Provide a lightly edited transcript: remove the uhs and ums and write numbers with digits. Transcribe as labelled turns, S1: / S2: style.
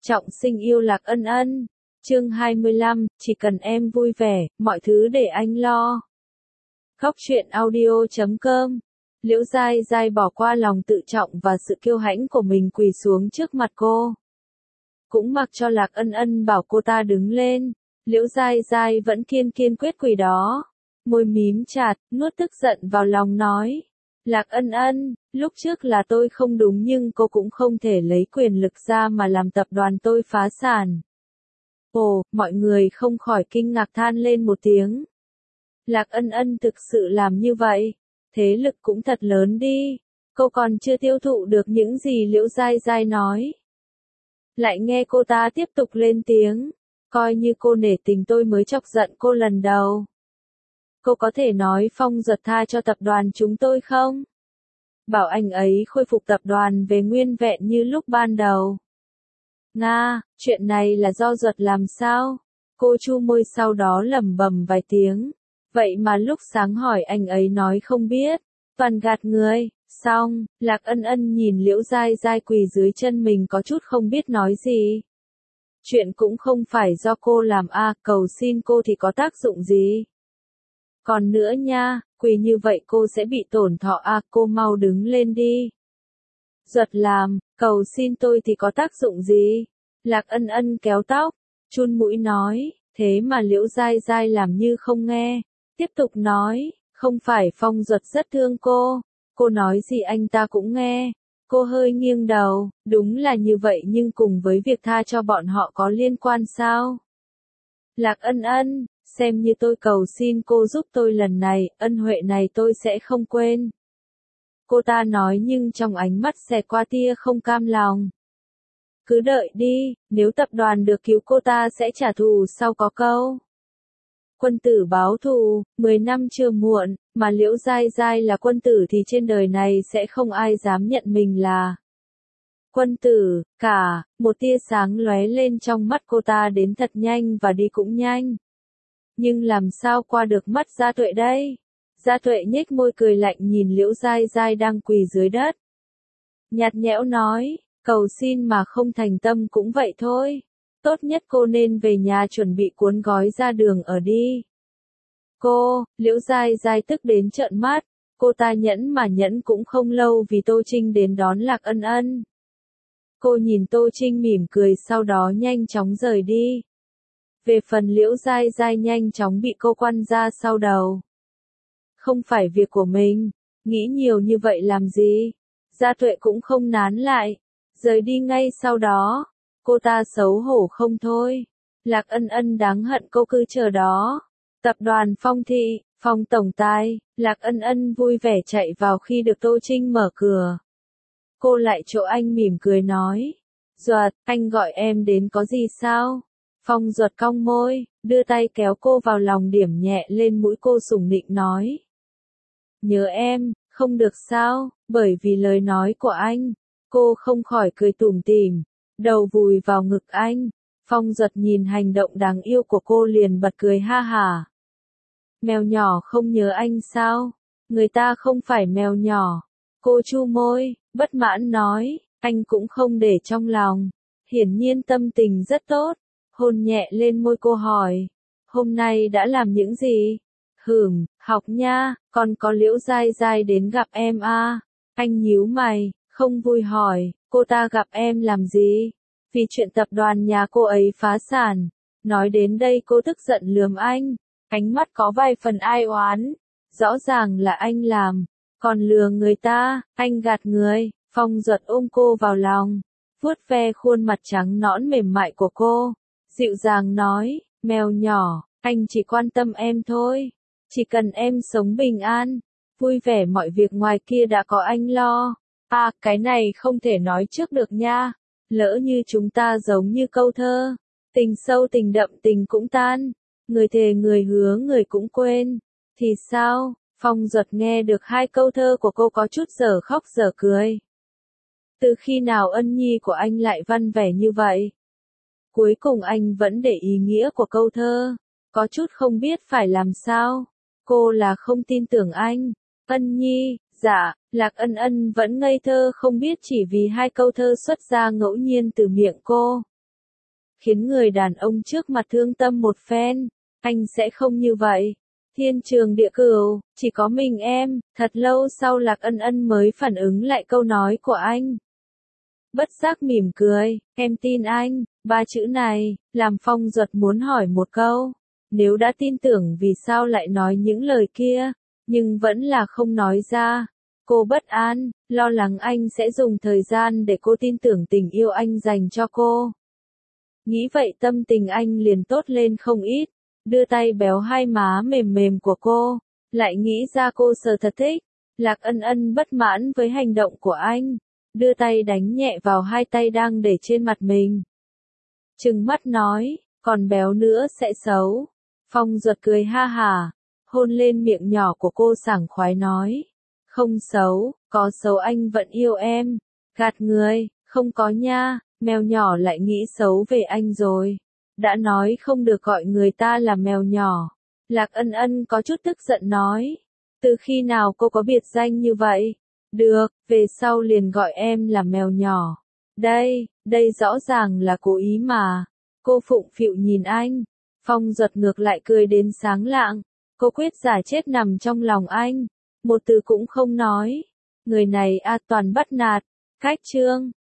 S1: Trọng sinh yêu Lạc Ân Ân. Chương 25, chỉ cần em vui vẻ, mọi thứ để anh lo. Góc truyện audio.com. Liễu Giai Giai bỏ qua lòng tự trọng và sự kiêu hãnh của mình quỳ xuống trước mặt cô. Cũng mặc cho Lạc Ân Ân bảo cô ta đứng lên, Liễu Giai Giai vẫn kiên quyết quỳ đó. Môi mím chặt, nuốt tức giận vào lòng nói. Lạc Ân Ân, lúc trước là tôi không đúng nhưng cô cũng không thể lấy quyền lực ra mà làm tập đoàn tôi phá sản. Ồ, mọi người không khỏi kinh ngạc than lên một tiếng. Lạc Ân Ân thực sự làm như vậy, thế lực cũng thật lớn đi, cô còn chưa tiêu thụ được những gì Liễu Giai Giai nói. Lại nghe cô ta tiếp tục lên tiếng, coi như cô nể tình tôi mới chọc giận cô lần đầu. Cô có thể nói Phong Duật tha cho tập đoàn chúng tôi không? Bảo anh ấy khôi phục tập đoàn về nguyên vẹn như lúc ban đầu. Nga, chuyện này là do Duật làm sao? Cô chu môi sau đó lẩm bẩm vài tiếng. Vậy mà lúc sáng hỏi anh ấy nói không biết, toàn gạt người. Xong, Lạc Ân Ân nhìn Liễu Giai Giai quỳ dưới chân mình có chút không biết nói gì. Chuyện cũng không phải do cô làm cầu xin cô thì có tác dụng gì? Còn nữa nha, quỳ như vậy cô sẽ bị tổn thọ cô mau đứng lên đi. Duật làm, cầu xin tôi thì có tác dụng gì? Lạc Ân Ân kéo tóc, chun mũi nói, thế mà Liễu Giai Giai làm như không nghe. Tiếp tục nói, không phải Phong Duật rất thương cô nói gì anh ta cũng nghe. Cô hơi nghiêng đầu, đúng là như vậy nhưng cùng với việc tha cho bọn họ có liên quan sao? Lạc Ân Ân, xem như tôi cầu xin cô giúp tôi lần này, ân huệ này tôi sẽ không quên. Cô ta nói nhưng trong ánh mắt xẹt qua tia không cam lòng. Cứ đợi đi, nếu tập đoàn được cứu cô ta sẽ trả thù sau có câu. Quân tử báo thù, 10 năm chưa muộn, mà Liễu Giai Giai là quân tử thì trên đời này sẽ không ai dám nhận mình là quân tử, cả. Một tia sáng lóe lên trong mắt cô ta đến thật nhanh và đi cũng nhanh. Nhưng làm sao qua được mắt Gia Tuệ đây? Gia Tuệ nhếch môi cười lạnh nhìn Liễu Giai Giai đang quỳ dưới đất. Nhạt nhẽo nói, cầu xin mà không thành tâm cũng vậy thôi. Tốt nhất cô nên về nhà chuẩn bị cuốn gói ra đường ở đi. Liễu Giai Giai tức đến trợn mắt. Cô ta nhẫn mà nhẫn cũng không lâu vì Tô Trinh đến đón Lạc Ân Ân. Cô nhìn Tô Trinh mỉm cười sau đó nhanh chóng rời đi. Về phần Liễu Giai Giai nhanh chóng bị cô quăng ra sau đầu. Không phải việc của mình, nghĩ nhiều như vậy làm gì? Gia Tuệ cũng không nán lại, rời đi ngay sau đó. Cô ta xấu hổ không thôi. Lạc Ân Ân đáng hận cô cứ chờ đó. Tập đoàn Phong Thị, Phong tổng tài, Lạc Ân Ân vui vẻ chạy vào khi được Tô Trinh mở cửa. Cô lại chỗ anh mỉm cười nói. Duật, anh gọi em đến có gì sao? Phong Duật cong môi, đưa tay kéo cô vào lòng điểm nhẹ lên mũi cô sủng nịnh nói. Nhớ em, không được sao, bởi vì lời nói của anh. Cô không khỏi cười tủm tỉm, đầu vùi vào ngực anh. Phong Duật nhìn hành động đáng yêu của cô liền bật cười ha hả. Mèo nhỏ không nhớ anh sao? Người ta không phải mèo nhỏ. Cô chu môi, bất mãn nói, anh cũng không để trong lòng. Hiển nhiên tâm tình rất tốt. Hôn nhẹ lên môi cô hỏi, hôm nay đã làm những gì? Học nha, còn có Liễu Giai Giai đến gặp em Anh nhíu mày, không vui hỏi, cô ta gặp em làm gì? Vì chuyện tập đoàn nhà cô ấy phá sản. Nói đến đây cô tức giận lườm anh, ánh mắt có vài phần ai oán. Rõ ràng là anh làm, còn lừa người ta, anh gạt người. Phong Duật ôm cô vào lòng, vuốt ve khuôn mặt trắng nõn mềm mại của cô. Dịu dàng nói, mèo nhỏ, anh chỉ quan tâm em thôi. Chỉ cần em sống bình an, vui vẻ mọi việc ngoài kia đã có anh lo. Cái này không thể nói trước được nha. Lỡ như chúng ta giống như câu thơ. Tình sâu tình đậm tình cũng tan. Người thề người hứa người cũng quên. Thì sao? Phong Duật nghe được hai câu thơ của cô có chút dở khóc dở cười. Từ khi nào Ân Nhi của anh lại văn vẻ như vậy? Cuối cùng anh vẫn để ý nghĩa của câu thơ, có chút không biết phải làm sao. Cô là không tin tưởng anh. Ân Nhi, dạ, Lạc Ân Ân vẫn ngây thơ không biết chỉ vì hai câu thơ xuất ra ngẫu nhiên từ miệng cô. khiến người đàn ông trước mặt thương tâm một phen. Anh sẽ không như vậy. Thiên trường địa cửu, chỉ có mình em. Thật lâu sau Lạc Ân Ân mới phản ứng lại câu nói của anh. Bất giác mỉm cười, em tin anh. Ba chữ này, làm Phong Duật muốn hỏi một câu. Nếu đã tin tưởng vì sao lại nói những lời kia, nhưng vẫn là không nói ra. Cô bất an, lo lắng anh sẽ dùng thời gian để cô tin tưởng tình yêu anh dành cho cô. Nghĩ vậy tâm tình anh liền tốt lên không ít, đưa tay béo hai má mềm mềm của cô, lại nghĩ ra cô sờ thật thích. Lạc Ân Ân bất mãn với hành động của anh, đưa tay đánh nhẹ vào hai tay đang để trên mặt mình. Trừng mắt nói, còn béo nữa sẽ xấu. Phong Duật cười ha hả, hôn lên miệng nhỏ của cô sảng khoái nói. Không xấu, có xấu anh vẫn yêu em. Gạt người, không có nha, mèo nhỏ lại nghĩ xấu về anh rồi. Đã nói không được gọi người ta là mèo nhỏ. Lạc Ân Ân có chút tức giận nói. Từ khi nào cô có biệt danh như vậy? Được, về sau liền gọi em là mèo nhỏ. Đây rõ ràng là cố ý mà. Cô phụng phịu nhìn anh. Phong Duật ngược lại cười đến sáng lạng. Cô quyết giả chết nằm trong lòng anh. Một từ cũng không nói. Người này toàn bắt nạt. Cách chương.